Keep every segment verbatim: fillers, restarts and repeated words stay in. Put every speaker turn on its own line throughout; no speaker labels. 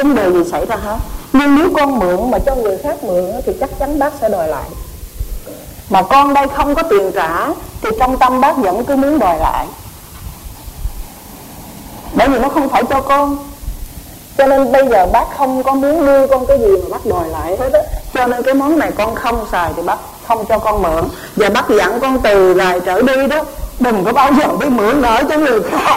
vấn đề gì xảy ra hết. Nhưng nếu con mượn mà cho người khác mượn thì chắc chắn bác sẽ đòi lại. Mà con đây không có tiền trả thì trong tâm bác vẫn cứ muốn đòi lại, bởi vì nó không phải cho con. Cho nên bây giờ bác không có muốn đưa con cái gì mà bác đòi lại hết á. Cho nên cái món này con không xài thì bác không cho con mượn. Và bác dặn con từ ngày trở đi đó, đừng có bao giờ đi mượn nợ cho người khác.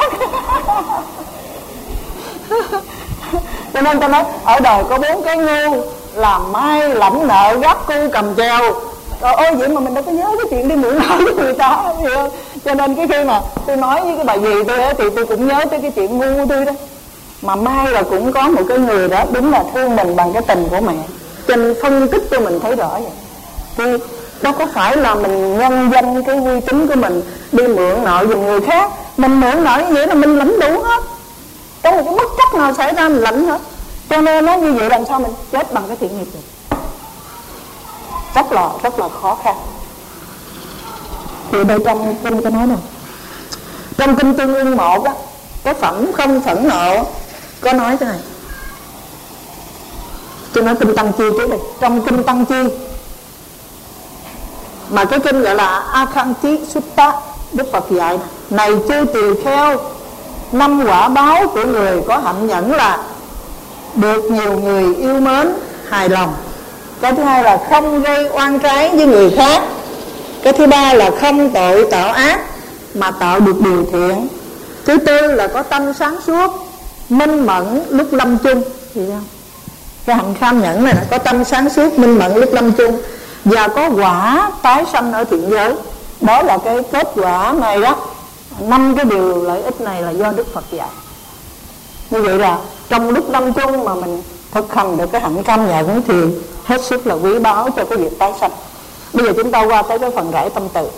Cho nên tôi nói ở đời có bốn cái ngu: làm mai, lãnh nợ, gác cu, cầm treo. Rồi ôi vậy mà mình đâu có nhớ cái chuyện đi mượn nợ với người ta. Cho nên cái khi mà tôi nói với cái bà dì tôi ấy, thì tôi cũng nhớ tới cái chuyện ngu tôi đó. Mà mai là cũng có một cái người đó đúng là thương mình bằng cái tình của mẹ. Cho nên phân tích cho mình thấy rõ vậy. Thì đâu có phải là mình nhân danh cái uy tín của mình đi mượn nợ giùm người khác. Mình mượn nợ như vậy là mình lãnh đủ hết, trong một cái bất trắc nào xảy ra mình lãnh hết. Cho nên nó như vậy làm sao mình chết bằng cái thiện nghiệp được, rất là rất là khó khăn. Thì đây trong kinh có nói đâu, trong kinh Tương Ưng một á, cái phẩm không phẫn nộ có nói thế này. Tôi nói kinh Tăng Chi trước đây. Trong kinh Tăng Chi mà cái kinh gọi là Akhanti Sutta, Đức Phật dạy này: này chư tỳ kheo, năm quả báo của người có hạnh nhẫn là được nhiều người yêu mến, hài lòng. Cái thứ hai là không gây oan trái với người khác. Cái thứ ba là không tội tạo ác mà tạo được điều thiện. Thứ tư là có tâm sáng suốt, minh mẫn lúc lâm chung. Gì không? Cái hạnh kham nhẫn này là có tâm sáng suốt, minh mẫn lúc lâm chung, và có quả tái sanh ở thiện giới. Đó là cái kết quả này đó. Năm cái điều lợi ích này là do Đức Phật dạy. Như vậy là trong lúc lâm chung mà mình thực hành được cái hạnh cam nhẫn thì hết sức là quý báu cho cái việc tái sanh. Bây giờ chúng ta qua tới cái phần rải tâm từ.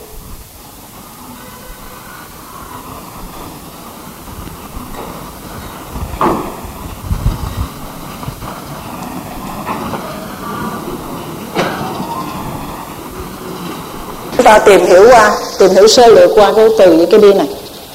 Chúng ta tìm hiểu qua, tìm hiểu sơ lược qua cái từ với cái đi này.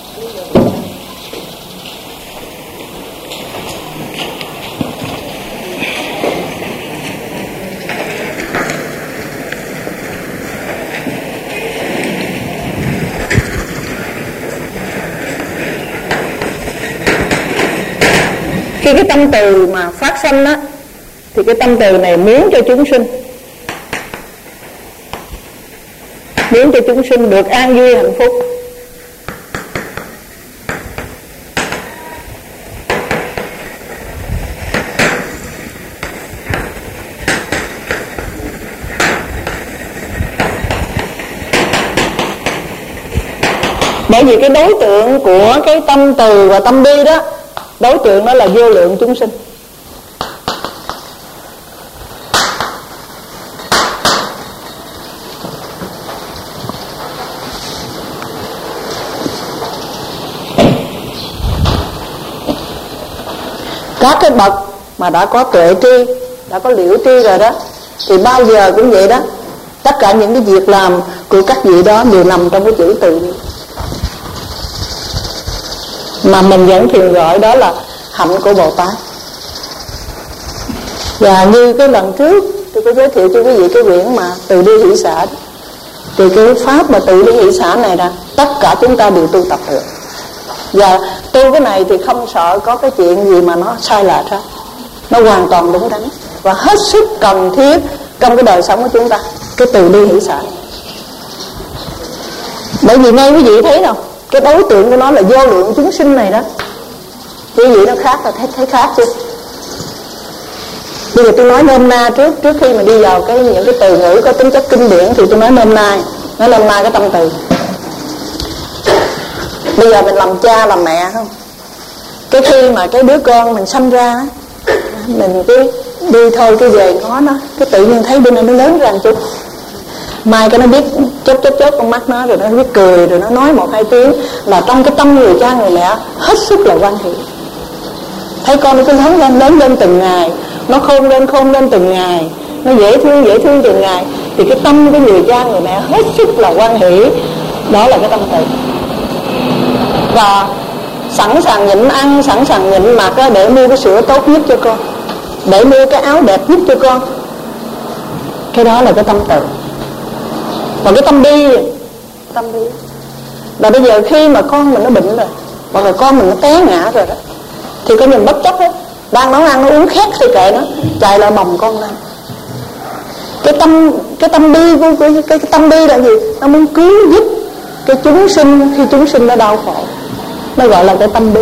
Khi cái tâm từ mà phát sanh á, thì cái tâm từ này muốn cho chúng sinh, muốn cho chúng sinh được an vui hạnh phúc. Bởi vì cái đối tượng của cái tâm từ và tâm bi đó, đối tượng đó là vô lượng chúng sinh. Các cái bậc mà đã có tuệ tri, đã có liễu tri rồi đó, thì bao giờ cũng vậy đó. Tất cả những cái việc làm của các vị đó đều nằm trong cái chữ từ. Mà mình vẫn thường gọi đó là hạnh của Bồ Tát. Và như cái lần trước tôi có giới thiệu cho quý vị cái quyển mà từ bi hỷ xả, thì cái pháp mà từ bi hỷ xả này là tất cả chúng ta đều tu tập được. Và tu cái này thì không sợ có cái chuyện gì mà nó sai lệch hết, nó hoàn toàn đúng đắn và hết sức cần thiết trong cái đời sống của chúng ta, cái từ bi hỷ xả. Bởi vì ngay quý vị thấy đâu, cái đối tượng của nó là vô lượng chúng sinh này đó. Quý vị nó khác là thấy, thấy khác chưa? Bây giờ tôi nói nôm na trước trước khi mà đi vào cái những cái từ ngữ có tính chất kinh điển thì tôi nói nôm na, nói nôm na cái tâm từ. Bây giờ mình làm cha làm mẹ không? Cái khi mà cái đứa con mình sanh ra, mình cứ đi thôi cái về ngó nó, cái tự nhiên thấy bên này nó lớn ra một chút. Mai cái nó biết chớp chớp chớp con mắt nó, rồi nó biết cười, rồi nó nói một hai tiếng, là trong cái tâm người cha người mẹ hết sức là hoan hỷ. Thấy con nó cứ lớn lên lớn lên từng ngày, nó khôn lên khôn lên từng ngày, nó dễ thương dễ thương từng ngày, thì cái tâm của người cha người mẹ hết sức là hoan hỷ. Đó là cái tâm từ. Và sẵn sàng nhịn ăn, sẵn sàng nhịn mặc để mua cái sữa tốt nhất cho con. để mua cái áo đẹp nhất cho con. Cái đó là cái tâm từ. Và cái tâm bi, tâm bi là bây giờ khi mà con mình nó bệnh rồi, hoặc là con mình nó té ngã rồi đó, thì coi mình bất chấp hết, đang nấu ăn nó uống khét thì kệ nó, chạy lại bồng con lên. Cái tâm cái tâm bi của cái, cái, cái tâm bi là gì? Nó muốn cứu giúp cái chúng sinh khi chúng sinh nó đau khổ, nó gọi là cái tâm bi.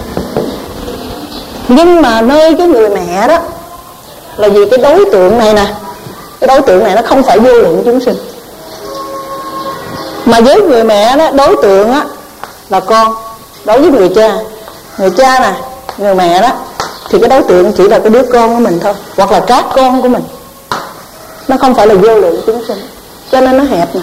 Nhưng mà nơi cái người mẹ đó là vì cái đối tượng này nè, cái đối tượng này nó không phải vô lượng chúng sinh, mà với người mẹ đó đối tượng á là con. Đối với người cha, người cha nè, người mẹ đó, thì cái đối tượng chỉ là cái đứa con của mình thôi, hoặc là các con của mình. Nó không phải là vô lượng chúng sinh, cho nên nó hẹp nè,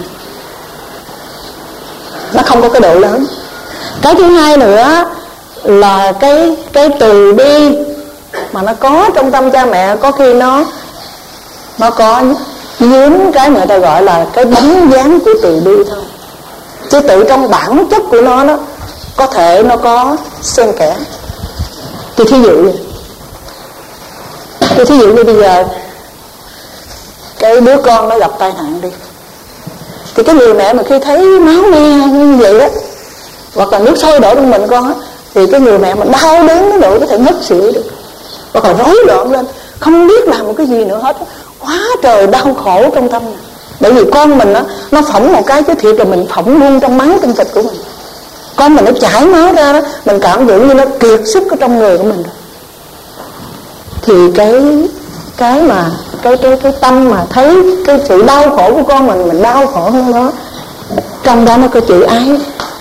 nó không có cái độ lớn. Cái thứ hai nữa là cái cái từ bi mà nó có trong tâm cha mẹ, có khi nó nó có dướng cái người ta gọi là cái bóng dáng của từ bi thôi, chứ tự trong bản chất của nó đó có thể nó có xen kẽ. Thì thí dụ vậy, thì thí dụ như bây giờ cái đứa con nó gặp tai nạn đi, thì cái người mẹ mà khi thấy máu me như vậy đó, hoặc là nước sôi đổ trong mình con á, thì cái người mẹ mà đau đớn đến độ có thể ngất xỉu được, hoặc là rối loạn lên, không biết làm một cái gì nữa hết, quá trời đau khổ trong tâm này. Bởi vì con mình á, nó phỏng một cái chứ thiệt là mình phỏng luôn trong máu trong thịt của mình. Con mình nó chảy máu ra đó, mình cảm tưởng như nó kiệt sức ở trong người của mình rồi. Thì cái cái mà cái cái cái tâm mà thấy cái sự đau khổ của con mình, mình đau khổ hơn nó, trong đó nó có chữ ái.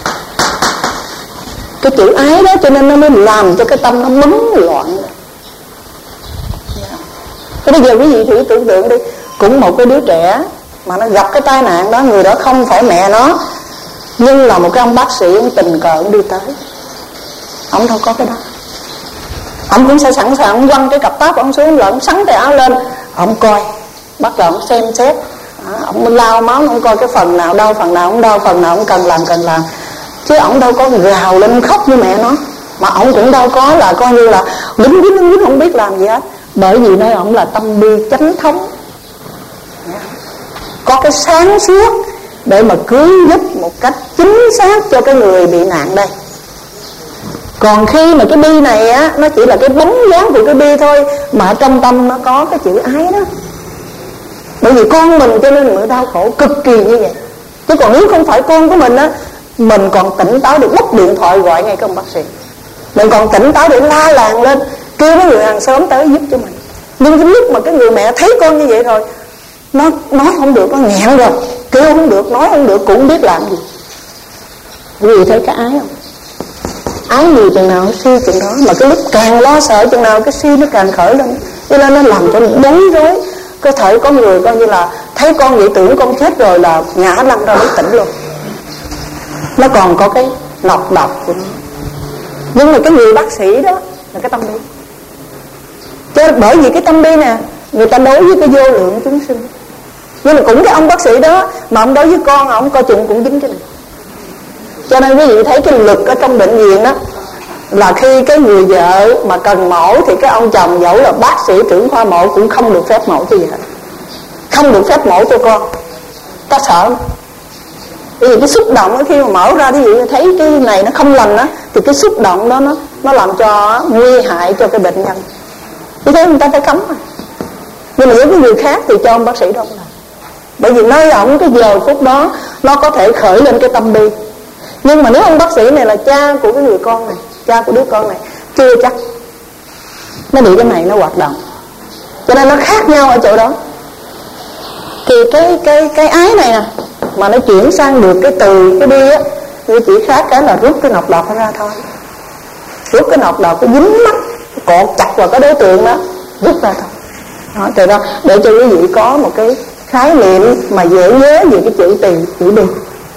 Cái chữ ái đó cho nên nó mới làm cho cái tâm nó bấn loạn. Thế bây giờ quý vị thử tưởng tượng đi, cũng một cái đứa trẻ mà nó gặp cái tai nạn đó, người đó không phải mẹ nó, nhưng là một cái ông bác sĩ, ông tình cờ ông đi tới, ông đâu có cái đó, ông cũng sẽ sẵn sàng, ông quăng cái cặp táp ông xuống, rồi ông sắn tay áo lên, ông coi, bắt đầu ông xem xét, ông lau máu, ông coi cái phần nào đau, phần nào ông đau, phần nào ông cần làm cần làm, chứ ông đâu có gào lên khóc như mẹ nó, mà ông cũng đâu có là coi như là đứng đứng đứng không biết làm gì hết, bởi vì nơi ông là tâm bi chánh thống, có cái sáng suốt để mà cứu giúp một cách chính xác cho cái người bị nạn đây. Còn khi mà cái bi này á, nó chỉ là cái bóng dáng của cái bi thôi, mà trong tâm nó có cái chữ ái đó. Bởi vì con mình cho nên mình mới đau khổ cực kỳ như vậy. Chứ còn nếu không phải con của mình á, mình còn tỉnh táo để bốc điện thoại gọi ngay công bác sĩ, mình còn tỉnh táo để la làng lên kêu mấy người hàng xóm tới giúp cho mình. Nhưng cái lúc mà cái người mẹ thấy con như vậy rồi, nó nói không được, nó nghẹn rồi, kêu không được, nói không được, cũng không biết làm gì. Quý vị thấy cái ái không? Ái nhiều chừng nào si chừng đó, mà cái lúc càng lo sợ chừng nào cái si nó càng khởi lên, cho nên nó làm cho mình bối rối. Có thể có người coi như là thấy con vậy tưởng con chết rồi là ngã lăn ra mới tỉnh luôn. Nó còn có cái nọc độc của nó. Nhưng mà cái người bác sĩ đó là cái tâm bi. Chứ bởi vì cái tâm bi nè, người ta đối với cái vô lượng chúng sinh. Nhưng mà cũng cái ông bác sĩ đó, mà ông đối với con, ông coi chừng cũng dính cái này. Cho nên quý vị thấy cái lực ở trong bệnh viện đó, là khi cái người vợ mà cần mổ thì cái ông chồng dẫu là bác sĩ trưởng khoa mổ cũng không được phép mổ cho vợ, không được phép mổ cho con. Ta sợ. Bởi vì cái xúc động đó, khi mà mở ra ví dụ thấy cái này nó không lành á, thì cái xúc động đó nó nó làm cho nguy hại cho cái bệnh nhân. Như thế người ta phải cấm mà. Nhưng mà với cái người khác thì cho ông bác sĩ đó không làm. Bởi vì nơi ổng cái giờ phút đó nó có thể khởi lên cái tâm bi. Nhưng mà nếu ông bác sĩ này là cha của cái người con này, cha của đứa con này, chưa chắc nó bị cái này nó hoạt động. Cho nên nó khác nhau ở chỗ đó. Thì cái cái cái ái này nè, mà nó chuyển sang được cái từ cái bi á, thì chỉ khác cái là rút cái nọc độc ra thôi. Rút cái nọc độc, cái dính mắt cột chặt vào cái đối tượng đó, rút ra thôi. Đó, từ đó để cho quý vị có một cái khái niệm mà dễ nhớ về cái chữ từ, chữ bi.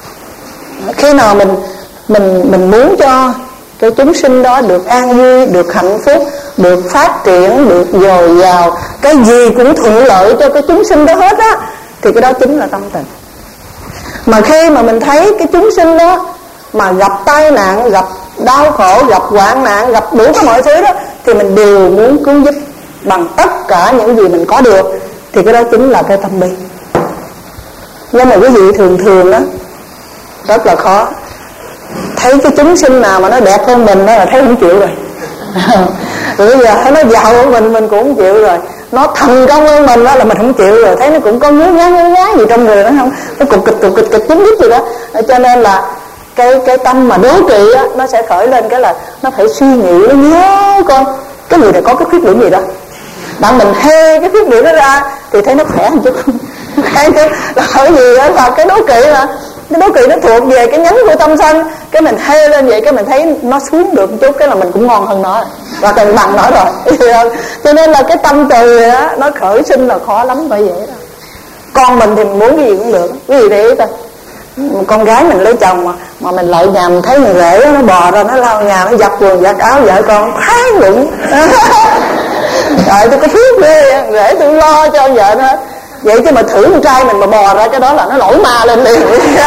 Khi nào mình mình mình muốn cho cái chúng sinh đó được an vui, được hạnh phúc, được phát triển, được dồi dào, cái gì cũng thuận lợi cho cái chúng sinh đó hết á, thì cái đó chính là tâm từ. Mà khi mà mình thấy cái chúng sinh đó mà gặp tai nạn, gặp đau khổ, gặp hoạn nạn, gặp đủ các mọi thứ đó, thì mình đều muốn cứu giúp. bằng tất cả những gì mình có được, thì cái đó chính là cái tâm bi. Nhưng mà quý vị thường thường đó rất là khó. Thấy cái chúng sinh nào mà nó đẹp hơn mình đó là thấy không chịu rồi. Rồi bây giờ thấy nó giàu hơn mình mình cũng không chịu rồi. Nó thành công hơn mình đó là mình không chịu rồi. Thấy nó cũng có ngứa ngá ngứa ngá gì trong người nó không, nó cục kịch cục kịch kịch chính nhất gì đó. Cho nên là cái cái tâm mà đố kỵ á, nó sẽ khởi lên cái là nó phải suy nghĩ, nó nhớ coi cái người này có cái khuyết điểm gì đó. Bạn mình hê cái khuyết điểm đó ra thì thấy nó khỏe một chút. Cái là bởi vì đó là cái đố kỵ mà cái đố kỵ nó thuộc về cái nhánh của tâm sân. Cái mình hê lên vậy cái mình thấy nó xuống được một chút, cái là mình cũng ngon hơn nó và cần bằng nó rồi. Cho nên là cái tâm từ đó, nó khởi sinh là khó lắm, bởi vậy đó. Con mình thì mình muốn cái gì cũng được. Cái gì để ý ta, con gái mình lấy chồng mà mà mình lại nhà mình thấy người rể nó bò ra nó lau nhà, nó giặt quần giặt áo vợ con thái lụng. Trời, tôi có phước ghê, rể tôi lo cho vợ nó. Vậy chứ mà thử con trai mình mà bò ra cái đó là nó nổi ma lên liền.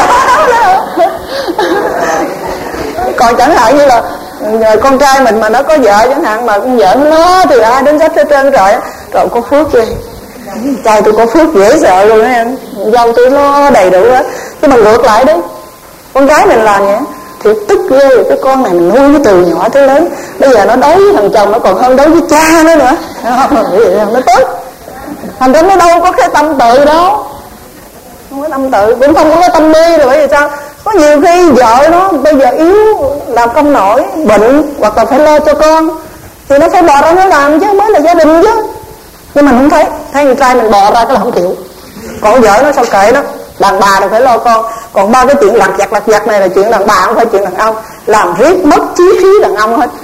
Còn chẳng hạn như là con trai mình mà nó có vợ chẳng hạn, mà con vợ nó lo từ ai đến sách hết trơn rồi, rồi có phước ghê. Trai tôi có phước dễ sợ luôn đó em. Dâu tôi lo đầy đủ hết. Nhưng mà ngược lại đấy, con gái mình làm vậy thì tức ghê. Cái con này mình nuôi nó từ nhỏ tới lớn, bây giờ nó đối với thằng chồng nó còn hơn đối với cha nữa nữa. Nó tức. Thành ra nó đâu có cái tâm tự đâu, không có tâm tự, cũng không có cái tâm bi. Rồi bởi vì sao? Có nhiều khi vợ nó bây giờ yếu, làm không nổi, bệnh hoặc là phải lo cho con, thì nó phải bò ra nó làm chứ, mới là gia đình chứ. Nhưng mình không thấy, thấy người trai mình bò ra cái là không chịu. Còn vợ nó sao kệ nó, đàn bà là phải lo con, còn ba cái chuyện lặt vặt lặt vặt này là chuyện đàn bà, không phải chuyện đàn ông. Làm riết mất chí khí đàn ông hết.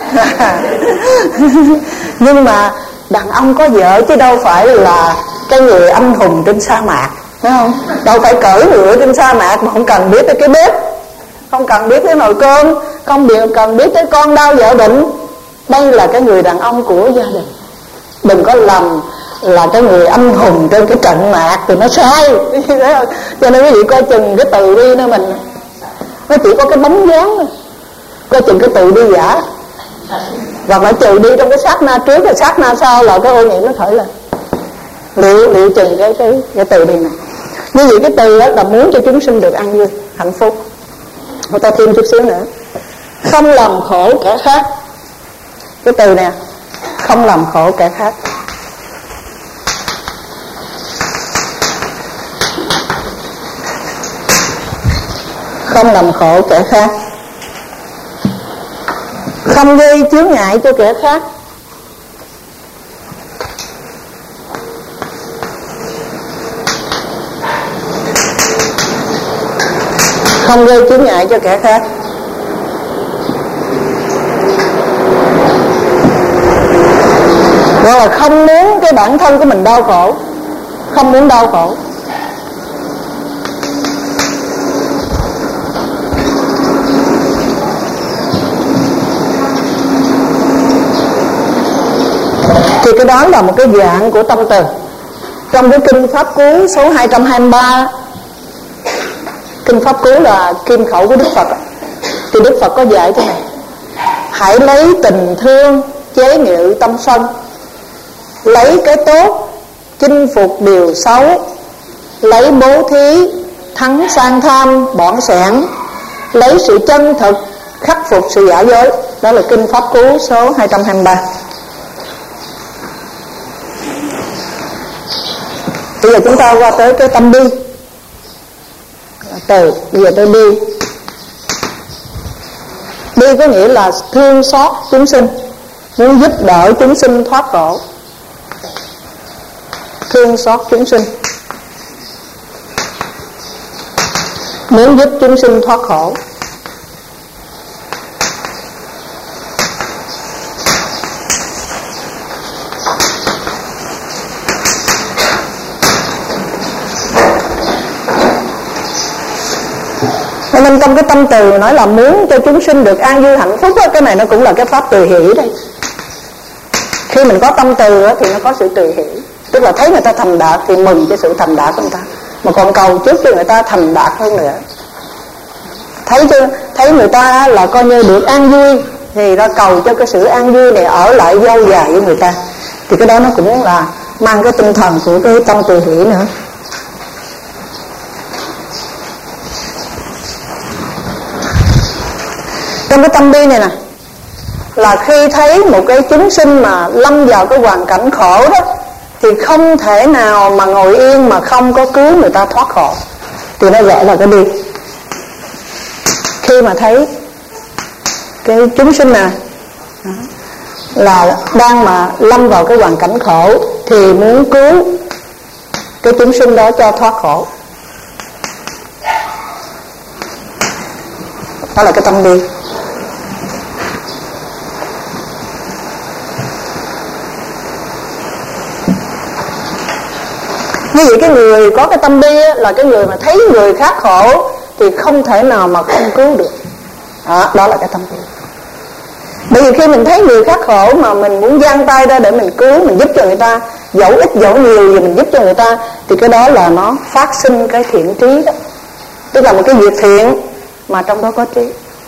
Nhưng mà đàn ông có vợ chứ đâu phải là cái người anh hùng trên sa mạc, phải không? Đâu phải cởi ngựa trên sa mạc mà không cần biết tới cái bếp, không cần biết tới nồi cơm, không cần biết tới con đau vợ bệnh. Đây là cái người đàn ông của gia đình. Đừng có lầm là cái người anh hùng trên cái trận mạc thì nó sai. Cho nên quý vị coi chừng cái từ đi nữa mình, nó chỉ có cái bóng dáng thôi. Coi chừng cái từ đi giả, hoặc là trừ đi trong cái sát na trước và sát na sau là cái ô nhiễm nó khởi lên. Liệu liệu chừng cái cái cái từ đi này. Như vậy cái từ đó là muốn cho chúng sinh được an vui, hạnh phúc. Người ta thêm chút xíu nữa, không làm khổ kẻ khác. Cái từ nè, không làm khổ kẻ khác. Không làm khổ kẻ khác, không gây chướng ngại cho kẻ khác. Không gây chướng ngại cho kẻ khác. Gọi là không muốn cái bản thân của mình đau khổ, không muốn đau khổ. Thì cái đó là một cái dạng của tâm từ. Trong cái kinh Pháp Cú số hai trăm hai mươi ba, kinh Pháp Cú là kim khẩu của Đức Phật, thì Đức Phật có dạy thế này: hãy lấy tình thương chế ngự tâm sân, lấy cái tốt chinh phục điều xấu, lấy bố thí thắng sang tham bỏng sẻn, lấy sự chân thực khắc phục sự giả dối. Đó là kinh Pháp Cú số hai trăm hai mươi ba. Bây giờ chúng ta qua tới cái tâm bi. Từ bây giờ tới bi. Bi có nghĩa là thương xót chúng sinh, muốn giúp đỡ chúng sinh thoát khổ. Thương xót chúng sinh, muốn giúp chúng sinh thoát khổ. Nên trong cái tâm từ nói là muốn cho chúng sinh được an vui hạnh phúc đó, cái này nó cũng là cái pháp từ hỷ đây. Khi mình có tâm từ đó, thì nó có sự từ hỷ, tức là thấy người ta thành đạt thì mừng cái sự thành đạt của người ta, mà còn cầu chúc cho người ta thành đạt hơn nữa. Thấy chưa? Thấy người ta là coi như được an vui thì ra cầu cho cái sự an vui này ở lại lâu dài với người ta. Thì cái đó nó cũng là mang cái tinh thần của cái tâm từ hỷ nữa. Trong cái tâm bi này nè, là khi thấy một cái chúng sinh mà lâm vào cái hoàn cảnh khổ đó, thì không thể nào mà ngồi yên mà không có cứu người ta thoát khổ. Thì nó gọi là cái bi. Khi mà thấy cái chúng sinh này là đang mà lâm vào cái hoàn cảnh khổ, thì muốn cứu cái chúng sinh đó cho thoát khổ, đó là cái tâm bi. Như vậy cái người có cái tâm bi là cái người mà thấy người khác khổ thì không thể nào mà không cứu được. Đó, đó là cái tâm bi. Bởi vì khi mình thấy người khác khổ mà mình muốn giang tay ra để mình cứu, mình giúp cho người ta, dẫu ít dẫu nhiều gì mình giúp cho người ta, thì cái đó là nó phát sinh cái thiện trí đó. Tức là một cái việc thiện mà trong đó có trí.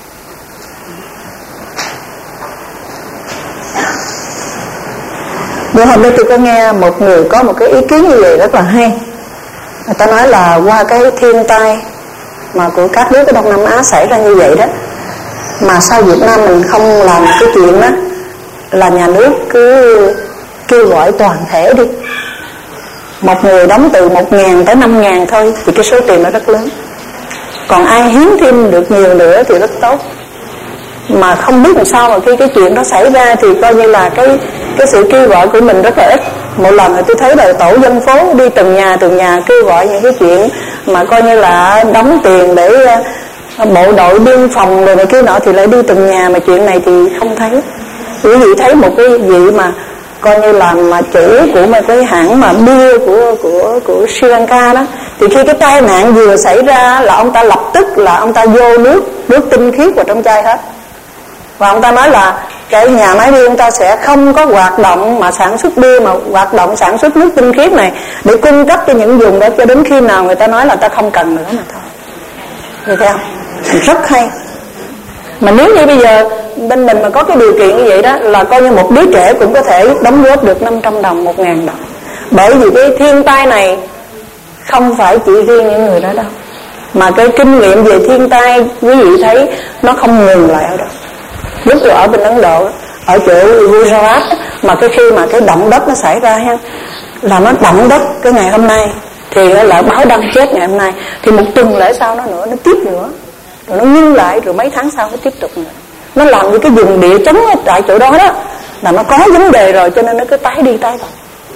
Bữa hôm nay tôi có nghe một người có một cái ý kiến như vậy rất là hay. Người ta nói là qua cái thiên tai mà của các nước ở Đông Nam Á xảy ra như vậy đó, mà sao Việt Nam mình không làm cái chuyện đó là nhà nước cứ kêu gọi toàn thể đi, một người đóng từ một ngàn tới năm ngàn thôi, thì cái số tiền nó rất lớn. Còn ai hiến thêm được nhiều nữa thì rất tốt. Mà không biết làm sao mà khi cái chuyện đó xảy ra thì coi như là cái cái sự kêu gọi của mình rất là ít. Một lần thì tôi thấy là tổ dân phố đi từng nhà từng nhà kêu gọi những cái chuyện mà coi như là đóng tiền để bộ đội biên phòng rồi này kia nọ, thì lại đi từng nhà, mà chuyện này thì không thấy. Quý vị thấy một cái vị mà coi như là mà chủ của một cái hãng mà bia của của của Sri Lanka đó, thì khi cái tai nạn vừa xảy ra là ông ta lập tức là ông ta vô nước nước tinh khiết vào trong chai hết. Và ông ta nói là cái nhà máy bia ông ta sẽ không có hoạt động mà sản xuất bia, mà hoạt động sản xuất nước tinh khiết này để cung cấp cho những vùng đó cho đến khi nào người ta nói là ta không cần nữa mà thôi. Được không? Rất hay. Mà nếu như bây giờ bên mình mà có cái điều kiện như vậy đó, là coi như một đứa trẻ cũng có thể đóng góp được năm trăm đồng, một ngàn đồng. Bởi vì cái thiên tai này không phải chỉ riêng những người đó đâu, mà cái kinh nghiệm về thiên tai quý vị thấy nó không ngừng lại ở đâu. Lúc tôi ở bên Ấn Độ, ở chỗ Gujarat, mà cái khi mà cái động đất nó xảy ra ha, là nó động đất cái ngày hôm nay thì là báo đăng chết ngày hôm nay, thì một tuần lễ sau nó nữa, nó tiếp nữa, rồi nó ngưng lại, rồi mấy tháng sau nó tiếp tục nữa. Nó làm như cái vùng địa chấn ở tại chỗ đó đó là nó có vấn đề rồi, cho nên nó cứ tái đi tái lại.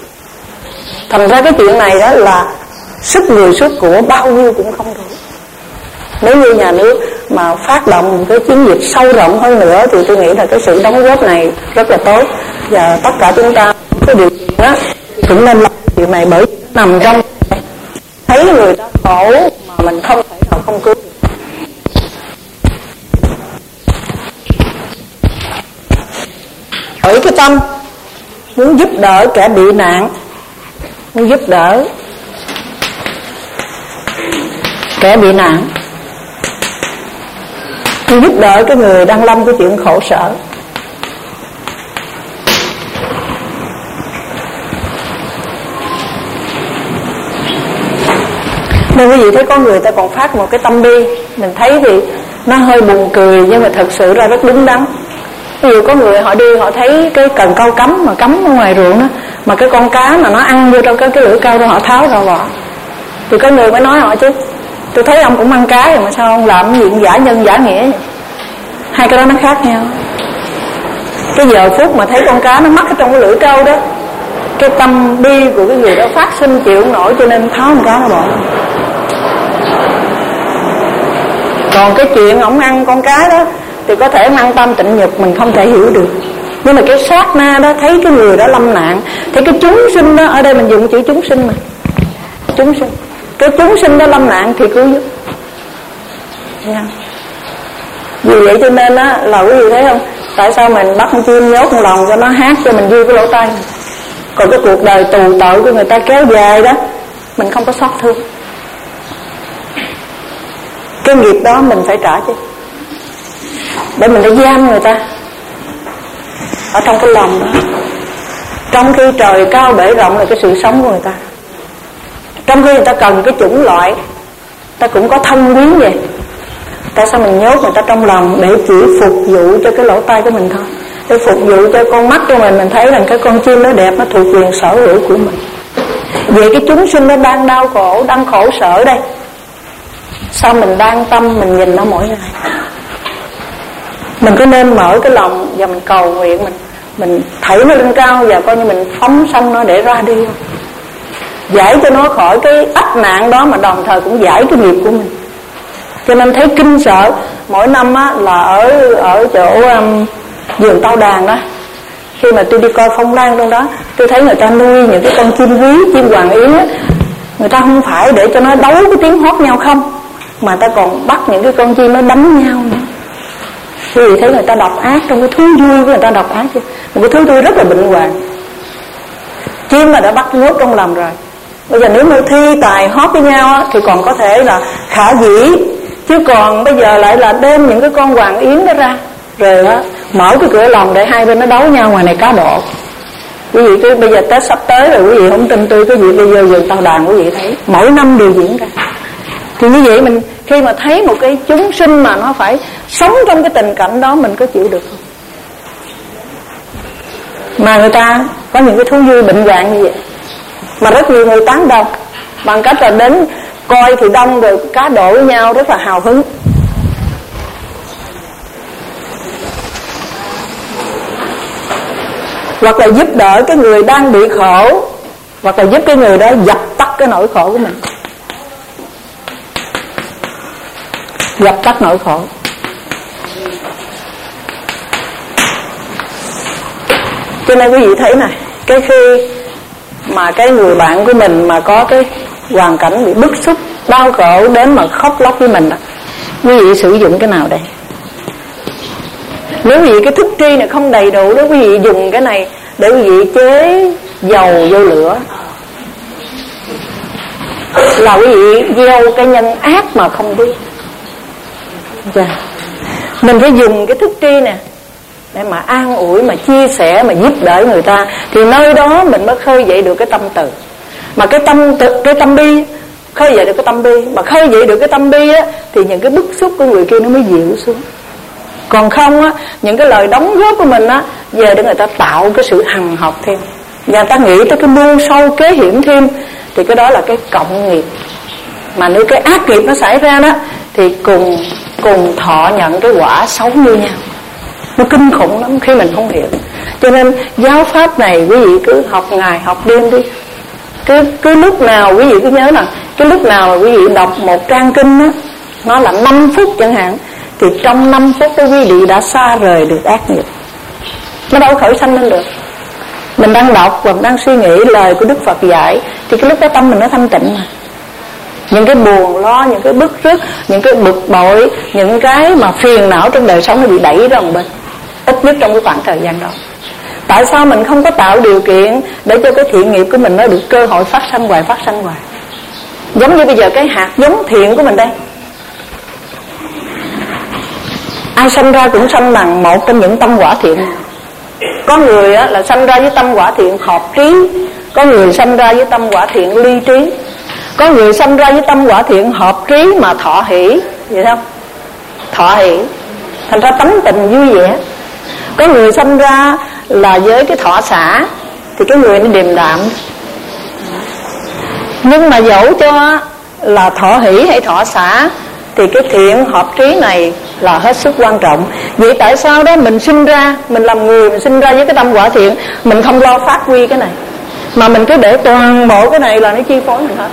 Thành ra cái chuyện này đó là sức người sức của bao nhiêu cũng không đủ. Nếu như nhà nước mà phát động một cái chiến dịch sâu rộng hơn nữa thì tôi nghĩ là cái sự đóng góp này rất là tốt. Và tất cả chúng ta cái điều kiện đó cũng nên làm điều này, bởi nằm trong thấy người ta khổ mà mình không thể nào không cứu được. Ở cái tâm muốn giúp đỡ kẻ bị nạn, muốn giúp đỡ kẻ bị nạn, muốn giúp đỡ cái người đang lâm cái chuyện khổ sở. Nên quý vị thấy có người ta còn phát một cái tâm bi, mình thấy thì nó hơi buồn cười nhưng mà thật sự là rất đúng đắn. Ví dụ có người họ đi họ thấy cái cần câu cấm mà cấm ở ngoài ruộng đó, mà cái con cá mà nó ăn vô trong cái, cái lưỡi câu đó họ tháo ra bỏ. Thì có người mới nói họ chứ, tôi thấy ông cũng ăn cá rồi mà sao ông làm cái gì giả nhân giả nghĩa vậy? Hai cái đó nó khác nhau. Cái giờ phút mà thấy con cá nó mắc ở trong cái lưỡi câu đó, cái tâm bi của cái người đó phát sinh chịu không nổi, cho nên tháo con cá nó bỏ. Còn cái chuyện ổng ăn con cá đó thì có thể mang tâm tịnh nhục mình không thể hiểu được. Nhưng mà cái sát na đó thấy cái người đó lâm nạn, thì cái chúng sinh đó, ở đây mình dùng chữ chúng sinh mà, chúng sinh, cái chúng sinh đó lâm nạn thì cứu giúp. Nha. Vì vậy cho nên á là quý vị thấy không, tại sao mình bắt con chim nhốt trong lòng cho nó hát cho mình vui cái lỗ tai. Còn cái cuộc đời tù tội của người ta kéo dài đó, mình không có xót thương. Cái nghiệp đó mình phải trả chứ, để mình đã giam người ta ở trong cái lòng đó.
Trong khi trời cao bể rộng là cái sự sống của người ta, trong khi người ta cần cái chủng loại, ta cũng có thân quyến vậy. Tại sao mình nhốt người ta trong lòng? Để chỉ phục vụ cho cái lỗ tai của mình thôi, để phục vụ cho con mắt của mình. Mình thấy rằng cái con chim nó đẹp, nó thuộc quyền sở hữu của mình. Vậy cái chúng sinh nó đang đau khổ, đang khổ sở đây, sao mình đang tâm mình nhìn nó mỗi ngày? Mình có nên mở cái lòng và mình cầu nguyện, mình mình thảy nó lên cao và coi như mình phóng sanh nó để ra đi không? Giải cho nó khỏi cái ách nạn đó, mà đồng thời cũng giải cái nghiệp của mình. Cho nên thấy kinh sợ. Mỗi năm á, là ở ở chỗ um, vườn Tao Đàn đó, khi mà tôi đi coi phong lan trong đó, tôi thấy người ta nuôi những cái con chim quý, chim hoàng yến á, người ta không phải để cho nó đấu cái tiếng hót nhau không, mà ta còn bắt những cái con chim nó đánh nhau nữa. Quý vị thấy người ta độc ác trong cái thú vui của người ta, độc ác chứ. Một cái thú vui rất là bệnh hoạn. Chim mà đã bắt nhốt trong lòng rồi, bây giờ nếu mà thi tài hót với nhau á, thì còn có thể là khả dĩ, chứ còn bây giờ lại là đem những cái con hoàng yến đó ra, rồi á mở cái cửa lòng để hai bên nó đấu nhau, ngoài này cá độ. Quý vị cứ bây giờ Tết sắp tới rồi, quý vị không tin tôi, cái gì bây giờ vườn Tao Đàn quý vị thấy mỗi năm đều diễn ra. Thì như vậy mình khi mà thấy một cái chúng sinh mà nó phải sống trong cái tình cảnh đó, mình có chịu được không? Mà người ta có những cái thú vui bệnh hoạn như vậy, mà rất nhiều người tán đồng bằng cách là đến coi thì đông, rồi cá độ với nhau rất là hào hứng. Hoặc là giúp đỡ cái người đang bị khổ, hoặc là giúp cái người đó dập tắt cái nỗi khổ của mình, dập tắt nỗi khổ. Cho nên quý vị thấy này, cái khi mà cái người bạn của mình mà có cái hoàn cảnh bị bức xúc, đau khổ đến mà khóc lóc với mình đó, quý vị sử dụng cái nào đây? Nếu quý vị cái thức tri này không đầy đủ đó, quý vị dùng cái này để quý vị chế dầu vô lửa, là quý vị gieo cái nhân ác mà không biết. Yeah. Mình phải dùng cái thức tri nè để mà an ủi, mà chia sẻ, mà giúp đỡ người ta, thì nơi đó mình mới khơi dậy được cái tâm từ. Mà cái tâm từ, cái tâm bi, khơi dậy được cái tâm bi, mà khơi dậy được cái tâm bi á, thì những cái bức xúc của người kia nó mới dịu xuống. Còn không á, những cái lời đóng góp của mình á, về để người ta tạo cái sự hằn học thêm, và người ta nghĩ tới cái mưu sâu kế hiểm thêm, thì cái đó là cái cộng nghiệp. Mà nếu cái ác nghiệp nó xảy ra đó, thì cùng cùng thọ nhận cái quả xấu như nhau. Nó kinh khủng lắm khi mình không hiểu. Cho nên giáo pháp này quý vị cứ học ngày học đêm đi. Cứ, cứ lúc nào quý vị cứ nhớ là cái lúc nào mà quý vị đọc một trang kinh á, nó là năm phút chẳng hạn, thì trong năm phút đó quý vị đã xa rời được ác nghiệp. Nó đâu khởi sanh lên được. Mình đang đọc và mình đang suy nghĩ lời của Đức Phật dạy, thì cái lúc đó tâm mình nó thanh tịnh mà. Những cái buồn lo, những cái bức rứt, những cái bực bội, những cái mà phiền não trong đời sống nó bị đẩy ra một bên, ít nhất trong cái khoảng thời gian đó. Tại sao mình không có tạo điều kiện để cho cái thiện nghiệp của mình nó được cơ hội phát sanh hoài, phát sanh hoài? Giống như bây giờ cái hạt giống thiện của mình đây, ai sanh ra cũng sanh bằng một trong những tâm quả thiện. Có người á, là sanh ra với tâm quả thiện hợp trí, có người sanh ra với tâm quả thiện ly trí, có người sanh ra với tâm quả thiện hợp trí mà thọ hỷ, vậy không? Thọ hỷ, thành ra tánh tình vui vẻ. Có người sanh ra là với cái thọ xả, thì cái người nó điềm đạm. Nhưng mà dẫu cho là thọ hỷ hay thọ xả, thì cái thiện hợp trí này là hết sức quan trọng. Vậy tại sao đó mình sinh ra, mình làm người, mình sinh ra với cái tâm quả thiện, mình không lo phát huy cái này, mà mình cứ để toàn bộ cái này là nó chi phối mình hết?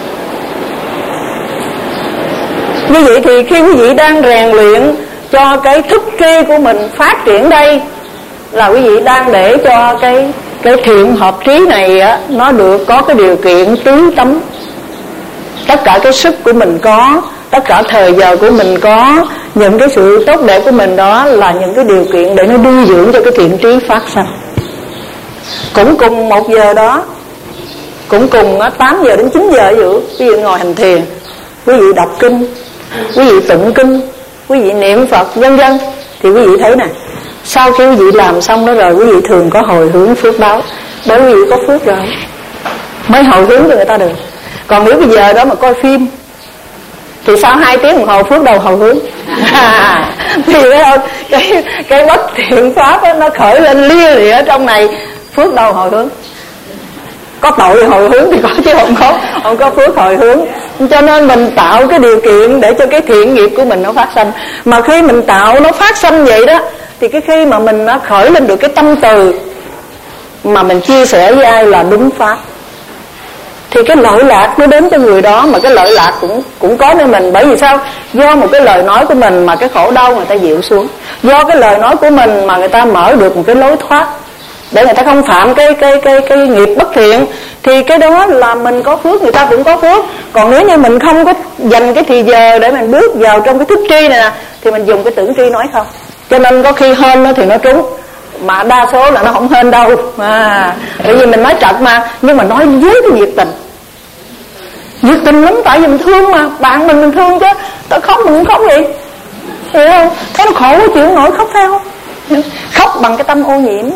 Như vậy thì khi quý vị đang rèn luyện cho cái thức tri của mình phát triển đây, là quý vị đang để cho cái cái thiện hợp trí này á, nó được có cái điều kiện tưới tắm. Tất cả cái sức của mình có, tất cả thời giờ của mình có, những cái sự tốt đẹp của mình đó là những cái điều kiện để nó nuôi dưỡng cho cái thiện trí phát sanh. Cũng cùng một giờ đó, cũng cùng tám giờ đến chín giờ ví dụ, quý vị ngồi hành thiền, quý vị đọc kinh, quý vị tụng kinh, quý vị niệm Phật vân vân, thì quý vị thấy nè, sau khi quý vị làm xong đó rồi, quý vị thường có hồi hướng phước báo. Bởi vì có phước rồi mới hồi hướng cho người ta được. Còn nếu bây giờ đó mà coi phim thì sau hai tiếng đồng hồ phước đầu hồi hướng. À, thì thấy không, cái cái bất thiện pháp đó, nó khởi lên lia lịa ở trong này, phước đầu hồi hướng. Có tội hồi hướng thì có, chứ không có không có phước hồi hướng. Cho nên mình tạo cái điều kiện để cho cái thiện nghiệp của mình nó phát sinh. Mà khi mình tạo nó phát sinh vậy đó, thì cái khi mà mình nó khởi lên được cái tâm từ mà mình chia sẻ với ai là đúng pháp, thì cái lợi lạc nó đến cho người đó. Mà cái lợi lạc cũng cũng có nơi mình. Bởi vì sao? Do một cái lời nói của mình mà cái khổ đau người ta dịu xuống. Do cái lời nói của mình mà người ta mở được một cái lối thoát để người ta không phạm cái cái cái cái nghiệp bất thiện. Thì cái đó là mình có phước, người ta cũng có phước. Còn nếu như mình không có dành cái thì giờ để mình bước vào trong cái thức tri này nè, thì mình dùng cái tưởng tri nói không. Cho nên có khi hên nó thì nó trúng, mà đa số là nó không hên đâu. À, bởi vì mình nói trật mà, nhưng mà nói với cái nhiệt tình. Nhiệt tình lắm, tại vì mình thương mà. Bạn mình mình thương chứ. Tao khóc mình cũng khóc vậy, hiểu không? Thấy nó khổ quá chịu nổi khóc theo. Khóc bằng cái tâm ô nhiễm.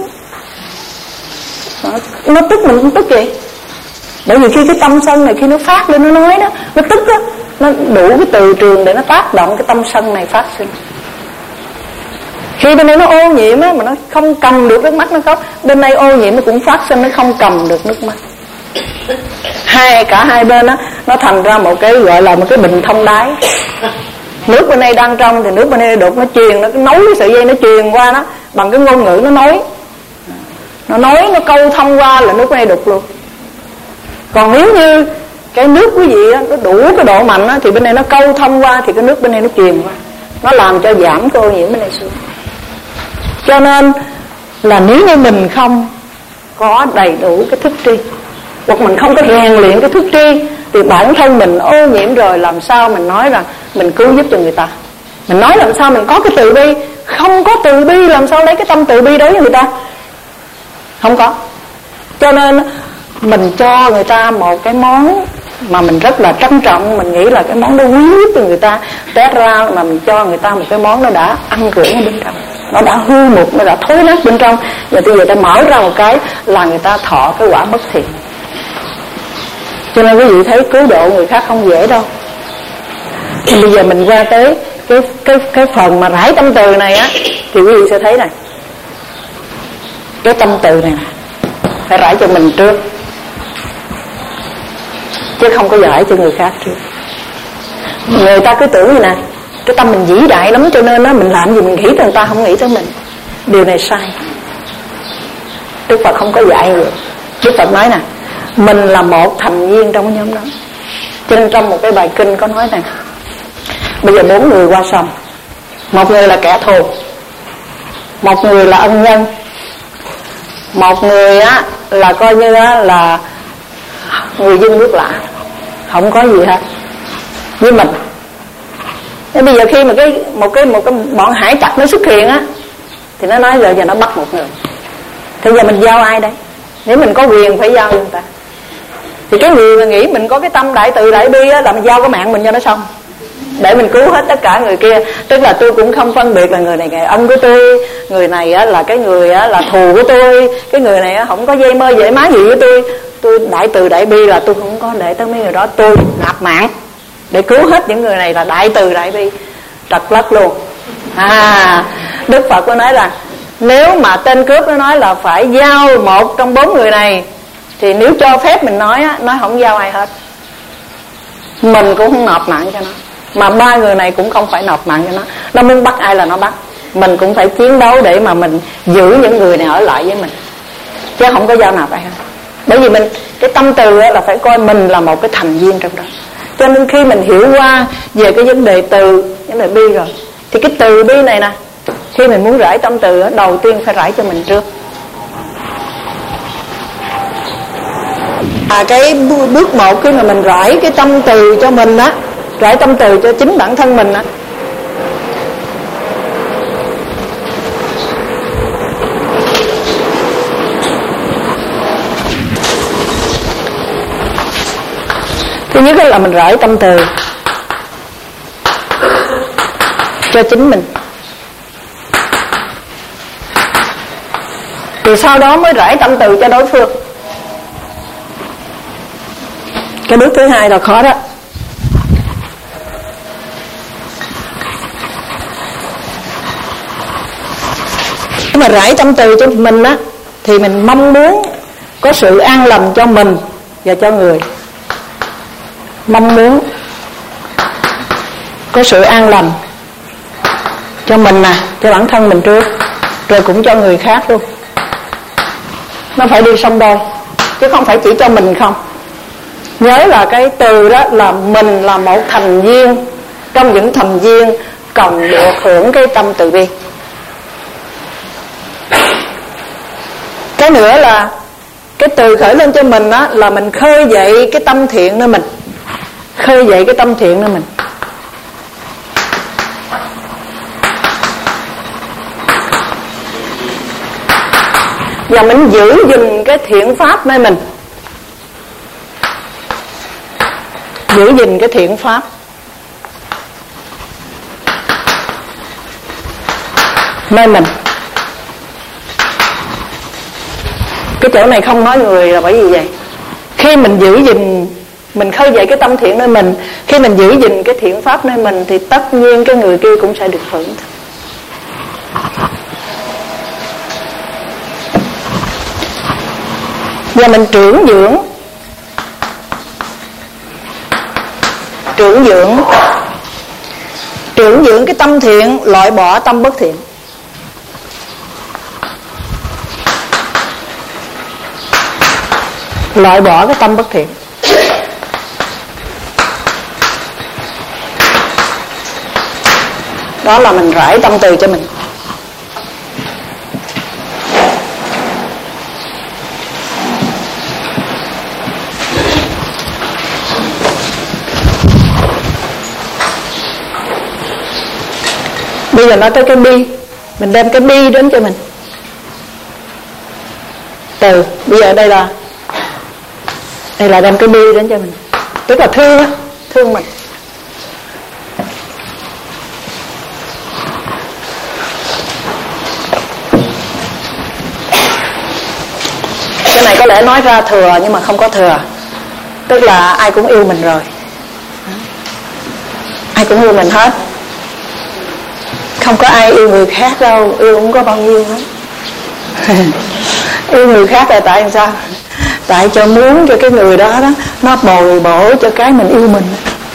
Nó tức mình cũng tức vậy. Bởi vì khi cái tâm sân này khi nó phát lên nó nói đó, nó tức á, nó đủ cái từ trường để nó tác động cái tâm sân này phát sinh. Khi bên đây nó ô nhiễm á, mà nó không cầm được nước mắt nó khóc. Bên đây ô nhiễm nó cũng phát sinh, nó không cầm được nước mắt. Hai cả hai bên á, nó thành ra một cái gọi là một cái bình thông đáy. Nước bên đây đang trong thì nước bên đây đục, nó truyền, nó nối cái sợi dây nó truyền qua nó bằng cái ngôn ngữ nó nói. Nó nói nó câu thông qua là nước bên đây đục luôn. Còn nếu như cái nước quý vị á, nó đủ cái độ mạnh á, thì bên đây nó câu thông qua thì cái nước bên đây nó truyền qua, nó làm cho giảm cái ô nhiễm bên này xuống. Cho nên là nếu như mình không có đầy đủ cái thức tri, hoặc mình không có rèn luyện cái thức tri, thì bản thân mình ô nhiễm rồi, làm sao mình nói rằng mình cứu giúp cho người ta. Mình nói làm sao mình có cái từ bi. Không có từ bi làm sao lấy cái tâm từ bi đối với người ta. Không có. Cho nên mình cho người ta một cái món mà mình rất là trân trọng, mình nghĩ là cái món đó quý nhất cho người ta, té ra mà mình cho người ta một cái món nó đã ăn cưỡng ở bên trong, nó đã hư mục, nó đã thối nát bên trong. Rồi bây giờ ta mở ra một cái là người ta thọ cái quả bất thiện. Cho nên quý vị thấy cứu độ người khác không dễ đâu. Thì bây giờ mình qua tới cái cái cái phần mà rải tâm từ này á, thì quý vị sẽ thấy này, cái tâm từ này phải rải cho mình trước, chứ không có rải cho người khác trước. Người ta cứ tưởng như nè, cái tâm mình vĩ đại lắm cho nên á mình làm gì mình nghĩ tới người ta, không nghĩ tới mình. Điều này sai. Đức Phật không có dạy được. Đức Phật nói nè, mình là một thành viên trong cái nhóm đó. Cho nên trong một cái bài kinh có nói này, bây giờ bốn người qua sông, một người là kẻ thù, một người là ân nhân, một người á là coi như á là người dân nước lạ, không có gì hết với mình. Thế bây giờ khi mà cái một cái một cái bọn hải tặc nó xuất hiện á, thì nó nói giờ giờ nó bắt một người, thì giờ mình giao ai đây? Nếu mình có quyền phải giao người ta, thì cái người mà nghĩ mình có cái tâm đại từ đại bi á, là mình giao cái mạng mình cho nó xong, để mình cứu hết tất cả người kia. Tức là tôi cũng không phân biệt là người này người ân của tôi, người này á là cái người á là thù của tôi, cái người này á không có dây mơ dễ má gì với tôi. Tôi đại từ đại bi là tôi không có để tới mấy người đó, tôi nạp mạng để cứu hết những người này là đại từ đại bi, trật lất luôn. À, Đức Phật có nói là nếu mà tên cướp nó nói là phải giao một trong bốn người này, thì nếu cho phép mình nói á, nói không giao ai hết, mình cũng không nộp mạng cho nó, mà ba người này cũng không phải nộp mạng cho nó. Nó muốn bắt ai là nó bắt, mình cũng phải chiến đấu để mà mình giữ những người này ở lại với mình, chứ không có giao nạp ai hết. Bởi vì mình cái tâm từ là phải coi mình là một cái thành viên trong đó. Cho nên khi mình hiểu qua về cái vấn đề từ, vấn đề bi rồi, thì cái từ bi này nè, khi mình muốn rải tâm từ, đầu tiên phải rải cho mình trước. À, cái bước một khi mà mình rải cái tâm từ cho mình á, rải tâm từ cho chính bản thân mình á, thứ nhất là mình rải tâm từ cho chính mình. Thì sau đó mới rải tâm từ cho đối phương. Cái bước thứ hai là khó đó. Nếu mà rải tâm từ cho mình á, thì mình mong muốn có sự an lành cho mình và cho người. Mong muốn có sự an lành cho mình nè, cho bản thân mình trước, rồi cũng cho người khác luôn. Nó phải đi song đôi, chứ không phải chỉ cho mình không. Nhớ là cái từ đó là mình là một thành viên trong những thành viên cần được hưởng cái tâm từ bi. Cái nữa là cái từ khởi lên cho mình đó là mình khơi dậy cái tâm thiện nơi mình, khơi dậy cái tâm thiện nơi mình. Và mình giữ gìn cái thiện pháp nơi mình, giữ gìn cái thiện pháp nơi mình. Cái chỗ này không nói người là bởi vì vậy. Khi mình giữ gìn, mình khơi dậy cái tâm thiện nơi mình, khi mình giữ gìn cái thiện pháp nơi mình, thì tất nhiên cái người kia cũng sẽ được hưởng. Và mình trưởng dưỡng Trưởng dưỡng Trưởng dưỡng cái tâm thiện, loại bỏ tâm bất thiện. Loại bỏ cái tâm bất thiện. Đó là mình rải tâm từ cho mình. Bây giờ nói tới cái bi, mình đem cái bi đến cho mình. Từ bây giờ đây là Đây là đem cái bi đến cho mình, tức là thương á, thương mình. Cái này có lẽ nói ra thừa nhưng mà không có thừa. Tức là ai cũng yêu mình rồi, ai cũng yêu mình hết, không có ai yêu người khác đâu, yêu cũng có bao nhiêu hết. Yêu người khác là tại sao? Tại cho muốn cho cái người đó đó nó bồi bổ cho cái mình yêu mình.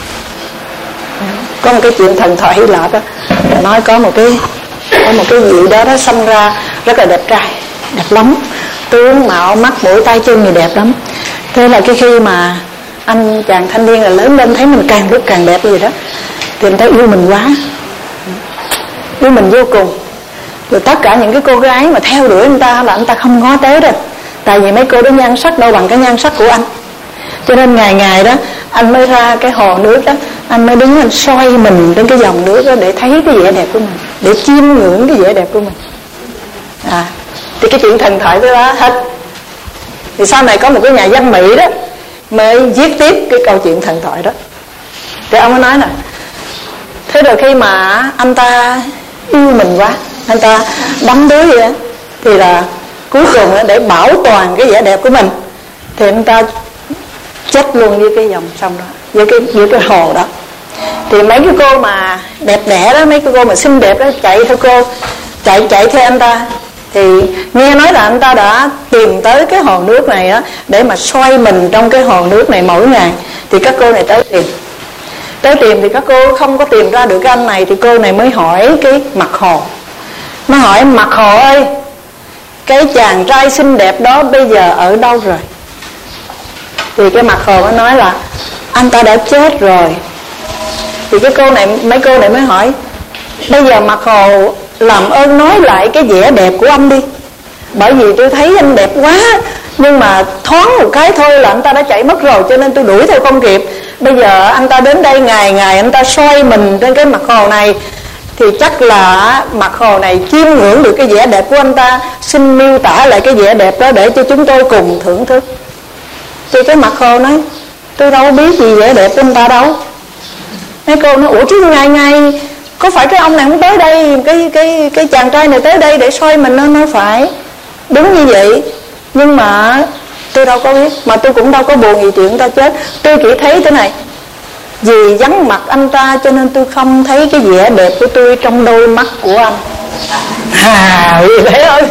Có một cái chuyện thần thoại Hy Lạp đó, nói có một cái có một cái vị đó đó sinh ra rất là đẹp trai, đẹp lắm, tướng mạo mắt mũi tay chân thì đẹp lắm. Thế là cái khi mà anh chàng thanh niên là lớn lên thấy mình càng lúc càng đẹp gì đó, thì người ta yêu mình quá, yêu mình vô cùng. Rồi tất cả những cái cô gái mà theo đuổi anh ta là anh ta không ngó tới đâu, tại vì mấy cô đó nhan sắc đâu bằng cái nhan sắc của anh. Cho nên ngày ngày đó anh mới ra cái hồ nước đó, anh mới đứng anh xoay mình trên cái dòng nước đó để thấy cái vẻ đẹp của mình, để chiêm ngưỡng cái vẻ đẹp của mình. À, thì cái chuyện thần thoại đó hết. Thì sau này có một cái nhà văn Mỹ đó mới viết tiếp cái câu chuyện thần thoại đó. Thì ông mới nói là thế rồi khi mà anh ta yêu mình quá, anh ta đắm đuối vậy đó, thì là cuối cùng để bảo toàn cái vẻ đẹp của mình thì anh ta chết luôn với cái dòng sông đó, với cái với cái hồ đó. Thì mấy cái cô mà đẹp đẽ đó, mấy cái cô mà xinh đẹp đó chạy theo cô, chạy chạy theo anh ta. Thì nghe nói là anh ta đã tìm tới cái hồ nước này á để mà xoay mình trong cái hồ nước này mỗi ngày. Thì các cô này tới tìm, tới tìm thì các cô không có tìm ra được cái anh này. Thì cô này mới hỏi cái mặt hồ, nó hỏi mặt hồ ơi, cái chàng trai xinh đẹp đó bây giờ ở đâu rồi? Thì cái mặt hồ nó nói là anh ta đã chết rồi. Thì cái cô này, mấy cô này mới hỏi bây giờ mặt hồ làm ơn nói lại cái vẻ đẹp của anh đi, bởi vì tôi thấy anh đẹp quá, nhưng mà thoáng một cái thôi là anh ta đã chạy mất rồi, cho nên tôi đuổi theo không kịp. Bây giờ anh ta đến đây ngày ngày anh ta xoay mình trên cái mặt hồ này, thì chắc là mặt hồ này chiêm ngưỡng được cái vẻ đẹp của anh ta, xin miêu tả lại cái vẻ đẹp đó để cho chúng tôi cùng thưởng thức. Thì cái mặt hồ nói tôi đâu biết gì vẻ đẹp của anh ta đâu. Mấy cô nói ủa chứ ngày ngày có phải cái ông này không tới đây, cái cái cái chàng trai này tới đây để xoay mình? Nó nói phải, Đúng như vậy. Nhưng mà tôi đâu có biết, mà tôi cũng đâu có buồn gì chuyện ta chết. Tôi chỉ thấy thế này: vì vắng mặt anh ta cho nên tôi không thấy cái vẻ đẹp của tôi trong đôi mắt của anh. À, vì thế thôi.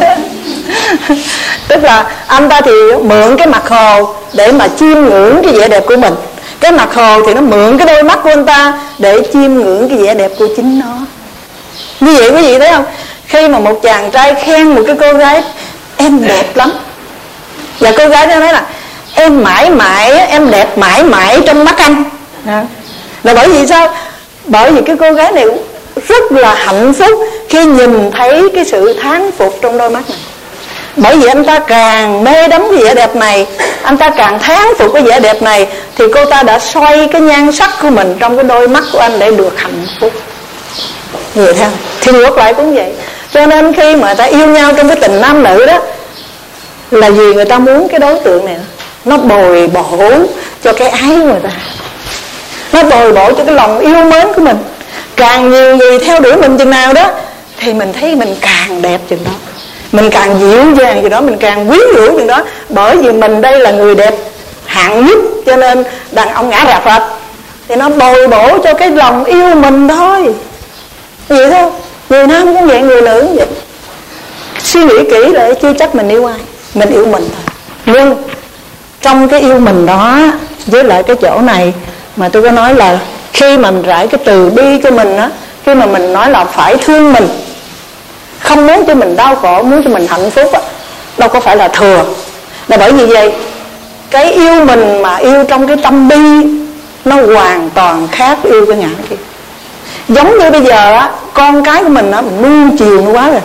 Tức là anh ta thì mượn cái mặt hồ để mà chiêm ngưỡng cái vẻ đẹp của mình. Cái mặt hồ thì nó mượn cái đôi mắt của anh ta để chiêm ngưỡng cái vẻ đẹp của chính nó. Như vậy quý vị thấy không? Khi mà một chàng trai khen một cái cô gái: em đẹp lắm, và cô gái đó nói là em mãi mãi, em đẹp mãi mãi trong mắt anh. Là bởi vì sao? Bởi vì cái cô gái này rất là hạnh phúc khi nhìn thấy cái sự thán phục trong đôi mắt này. Bởi vì anh ta càng mê đắm cái vẻ đẹp này, anh ta càng thán phục cái vẻ đẹp này, thì cô ta đã xoay cái nhan sắc của mình trong cái đôi mắt của anh để được hạnh phúc. Vậy thôi. Thì ngược lại cũng vậy. Cho nên khi mà người ta yêu nhau trong cái tình nam nữ đó, là vì người ta muốn cái đối tượng này nó bồi bổ cho cái ái của người ta, nó bồi bổ cho cái lòng yêu mến của mình. Càng nhiều người theo đuổi mình chừng nào đó thì mình thấy mình càng đẹp chừng đó, mình càng dịu dàng chừng đó, mình càng quyến rũ chừng đó. Bởi vì mình đây là người đẹp hạng nhất, cho nên đàn ông ngã rạp rạp thì nó bồi bổ cho cái lòng yêu mình thôi. Vậy thôi. Người nam cũng vậy, người nữ cũng vậy. Suy nghĩ kỹ lại, chưa chắc mình yêu ai, mình yêu mình thôi. Nhưng trong cái yêu mình đó, với lại cái chỗ này mà tôi có nói là khi mà mình rải cái từ bi cho mình á, khi mà mình nói là phải thương mình, không muốn cho mình đau khổ, muốn cho mình hạnh phúc á, đâu có phải là thừa. Là bởi vì vậy, cái yêu mình mà yêu trong cái tâm bi nó hoàn toàn khác yêu cái ngã kia. Giống như bây giờ á, con cái của mình á, mình nuông chiều nó quá rồi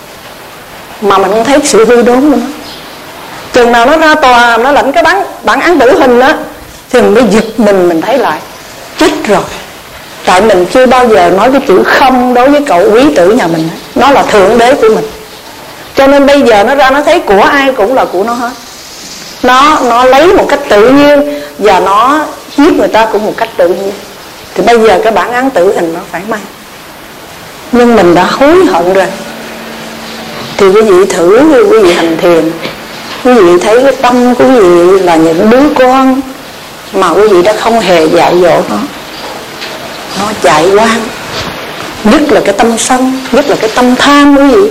mà mình không thấy sự hư đốn của nó. Chừng nào nó ra tòa, nó lãnh cái bản, bản án tử hình á, thì mình mới giật mình, mình thấy lại chết rồi. Tại mình chưa bao giờ nói cái chữ không đối với cậu quý tử nhà mình. Nó là thượng đế của mình. Cho nên bây giờ nó ra nó thấy của ai cũng là của nó hết. Nó, nó lấy một cách tự nhiên, và nó giết người ta cũng một cách tự nhiên. Thì bây giờ cái bản án tử hình nó phải mang. Nhưng mình đã hối hận rồi. Thì quý vị thử, quý vị hành thiền, quý vị thấy cái tâm của quý vị là những đứa con mà quý vị đã không hề dạy dỗ nó. Nó chạy quan. Nhất là cái tâm sân, nhất là cái tâm tham quý vị.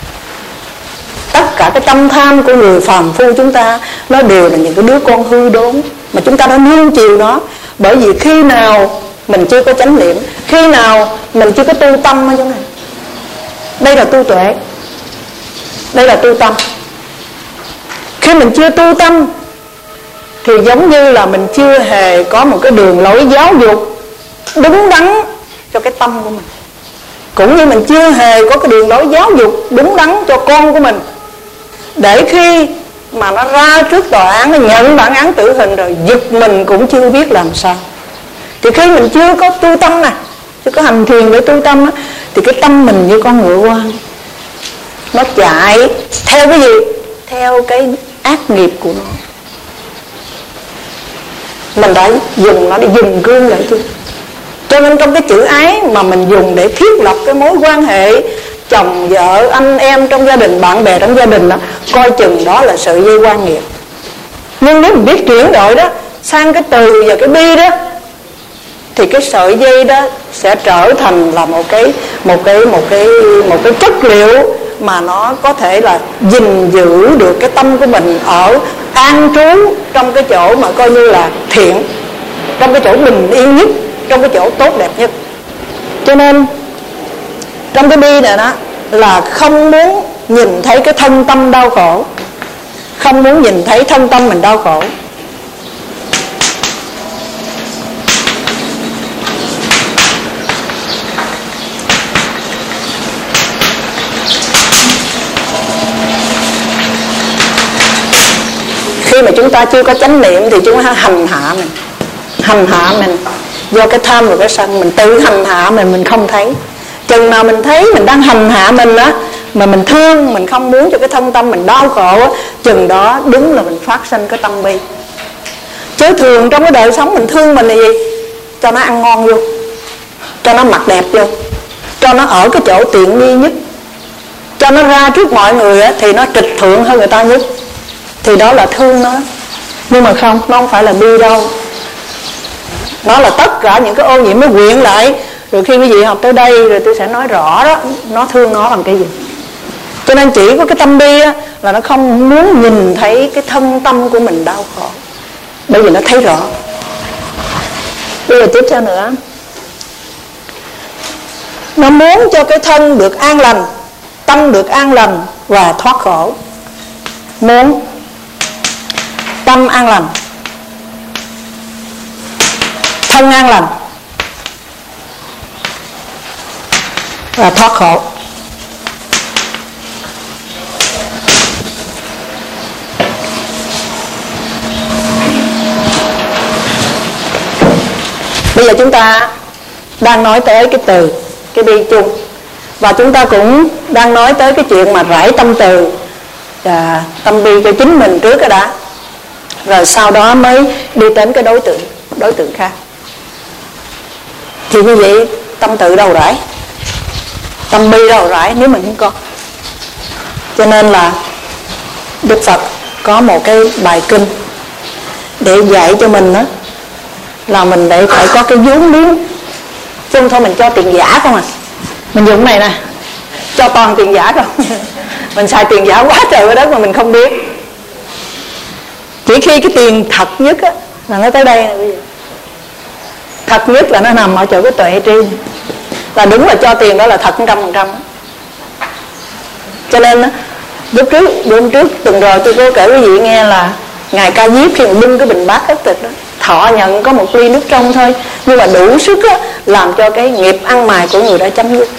Tất cả cái tâm tham của người phàm phu chúng ta, nó đều là những cái đứa con hư đốn mà chúng ta đã nuông chiều nó. Bởi vì khi nào mình chưa có chánh niệm, khi nào mình chưa có tu tâm ở chỗ này. Đây là tu tuệ, đây là tu tâm. Khi mình chưa tu tâm thì giống như là mình chưa hề có một cái đường lối giáo dục đúng đắn cho cái tâm của mình. Cũng như mình chưa hề có cái đường lối giáo dục đúng đắn cho con của mình, để khi mà nó ra trước tòa án, nó nhận bản án tử hình rồi, giật mình cũng chưa biết làm sao. Thì khi mình chưa có tu tâm nè, chưa có hành thiền để tu tâm á, thì cái tâm mình như con ngựa quan, nó chạy theo cái gì? Theo cái ác nghiệp của nó. Mình đã dùng nó để dùng gương lại chứ. Cho nên trong cái chữ ái mà mình dùng để thiết lập cái mối quan hệ chồng vợ, anh em trong gia đình, bạn bè trong gia đình đó, coi chừng đó là sợi dây quan nghiệp. Nhưng nếu mình biết chuyển đổi đó sang cái từ và cái bi đó, thì cái sợi dây đó sẽ trở thành là một cái một cái một cái một cái chất liệu mà nó có thể là gìn giữ được cái tâm của mình ở an trú trong cái chỗ mà coi như là thiện, trong cái chỗ bình yên nhất, trong cái chỗ tốt đẹp nhất. Cho nên trong cái bi này đó là không muốn nhìn thấy cái thân tâm đau khổ, không muốn nhìn thấy thân tâm mình đau khổ. Khi mà chúng ta chưa có chánh niệm thì chúng ta hành hạ mình, hành hạ mình do cái tham và cái sân. Mình tự hành hạ mình, mình không thấy. Chừng nào mình thấy mình đang hành hạ mình á, mà mình thương, mình không muốn cho cái thân tâm mình đau khổ á, chừng đó đúng là mình phát sinh cái tâm bi. Chứ thường trong cái đời sống mình thương mình là gì? Cho nó ăn ngon vô, cho nó mặc đẹp vô, cho nó ở cái chỗ tiện nghi nhất, cho nó ra trước mọi người á, thì nó trịch thượng hơn người ta nhất, thì đó là thương nó. Nhưng mà không, nó không phải là bi đâu, nó là tất cả những cái ô nhiễm nó quyện lại. Rồi khi quý vị học tới đây rồi tôi sẽ nói rõ đó, nó thương nó bằng cái gì. Cho nên chỉ có cái tâm bi á, là nó không muốn nhìn thấy cái thân tâm của mình đau khổ, bởi vì nó thấy rõ. Bây giờ tiếp theo nữa, nó muốn cho cái thân được an lành, tâm được an lành và thoát khổ. Muốn tâm an lành, thân an lành và thoát khổ. Bây giờ chúng ta đang nói tới cái từ, cái bi chung, và chúng ta cũng đang nói tới cái chuyện mà rải tâm từ và tâm bi cho chính mình trước cái đã, rồi sau đó mới đi đến cái đối tượng đối tượng khác. Thì như vậy tâm từ đâu rải, tâm bi đâu rải nếu mình không có. Cho nên là Đức Phật có một cái bài kinh để dạy cho mình đó, là mình để phải có cái vốn liếng, chứ không thôi mình cho tiền giả không à. Mình dùng cái này nè, cho toàn tiền giả không. Mình xài tiền giả quá trời quá đất mà mình không biết. Chỉ khi cái tiền thật nhất á, là nó tới đây nè bây giờ. Thật nhất là nó nằm ở chỗ cái tuệ tri, là đúng là cho tiền đó là thật một trăm phần trăm. Cho nên á, lúc trước, hôm trước tuần rồi tôi có kể quý vị nghe là Ngài Ca Diếp khi mà bưng cái bình bát ất tịch đó, thọ nhận có một ly nước trong thôi, nhưng mà đủ sức á, làm cho cái nghiệp ăn mài của người đã chấm dứt.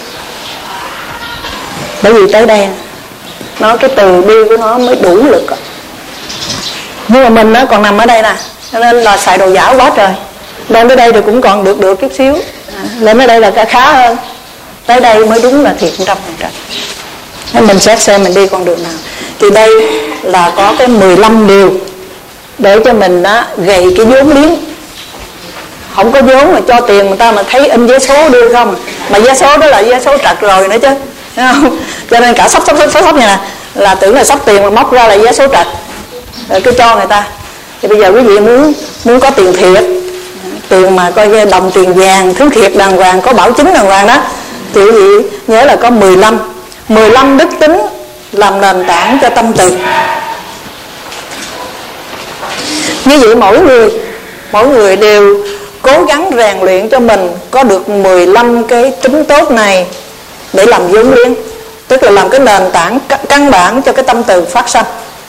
Bởi vì tới đây nó cái từ bi của nó mới đủ lực đó. Nhưng mà mình nó còn nằm ở đây nè, cho nên là xài đồ giả quá trời. Lên tới đây thì cũng còn được được chút xíu, lên tới đây là khá hơn, tới đây mới đúng là thiệt một trăm phần trăm. Nên mình xét xem mình đi con đường nào. Thì đây là có cái mười lăm điều để cho mình á, gầy cái vốn liếng. Không có vốn mà cho tiền người ta mà thấy in vé số đưa không, mà vé số đó là vé số trật rồi nữa chứ, thấy không? Cho nên cả sắp sắp sắp sắp này nè, là tưởng là sắp tiền mà móc ra là vé số trật, rồi cứ cho người ta. Thì bây giờ quý vị muốn muốn có tiền thiệt, tiền mà coi đồng tiền vàng, thứ thiệt đàng hoàng, có bảo chứng đàng hoàng đó, thì quý vị nhớ là có mười lăm mười lăm đức tính làm nền tảng cho tâm từ. Như vậy mỗi người mỗi người đều cố gắng rèn luyện cho mình có được mười lăm cái tính tốt này để làm vốn liếng, tức là làm cái nền tảng căn bản cho cái tâm từ phát sanh.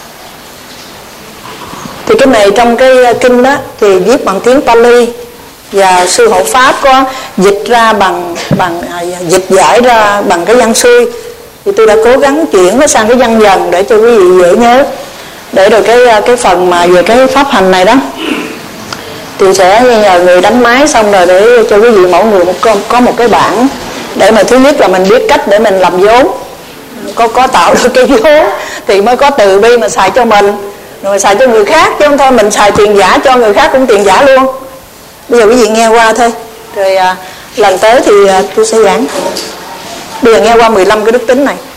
Thì cái này trong cái kinh đó thì viết bằng tiếng Pali, và sư hộ pháp có dịch ra bằng bằng à, dịch giải ra bằng cái văn xuôi. Thì tôi đã cố gắng chuyển nó sang cái văn dần để cho quý vị dễ nhớ. Để rồi cái cái phần mà về cái pháp hành này đó thì sẽ nhờ người đánh máy xong rồi để cho quý vị mỗi người một có, có một cái bảng, để mà thứ nhất là mình biết cách để mình làm vốn, có có tạo được cái vốn thì mới có từ bi mà xài cho mình, rồi xài cho người khác, chứ không thôi mình xài tiền giả cho người khác cũng tiền giả luôn. Bây giờ quý vị nghe qua thôi, rồi à, lần tới thì à, tôi sẽ giảng. Bây giờ nghe qua mười lăm cái đức tính này.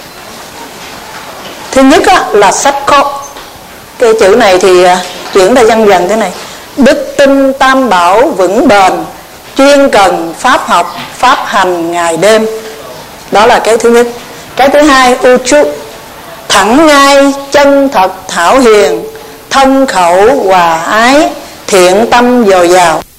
Thứ nhất á, là sách khô. Cái chữ này thì à, chuyển ra dần dần thế này: đức tin tam bảo vững bền, chuyên cần pháp học, pháp hành ngày đêm. Đó là cái thứ nhất. Cái thứ hai, uchu, thẳng ngay, chân thật, thảo hiền, thân khẩu hòa ái, thiện tâm dồi dào.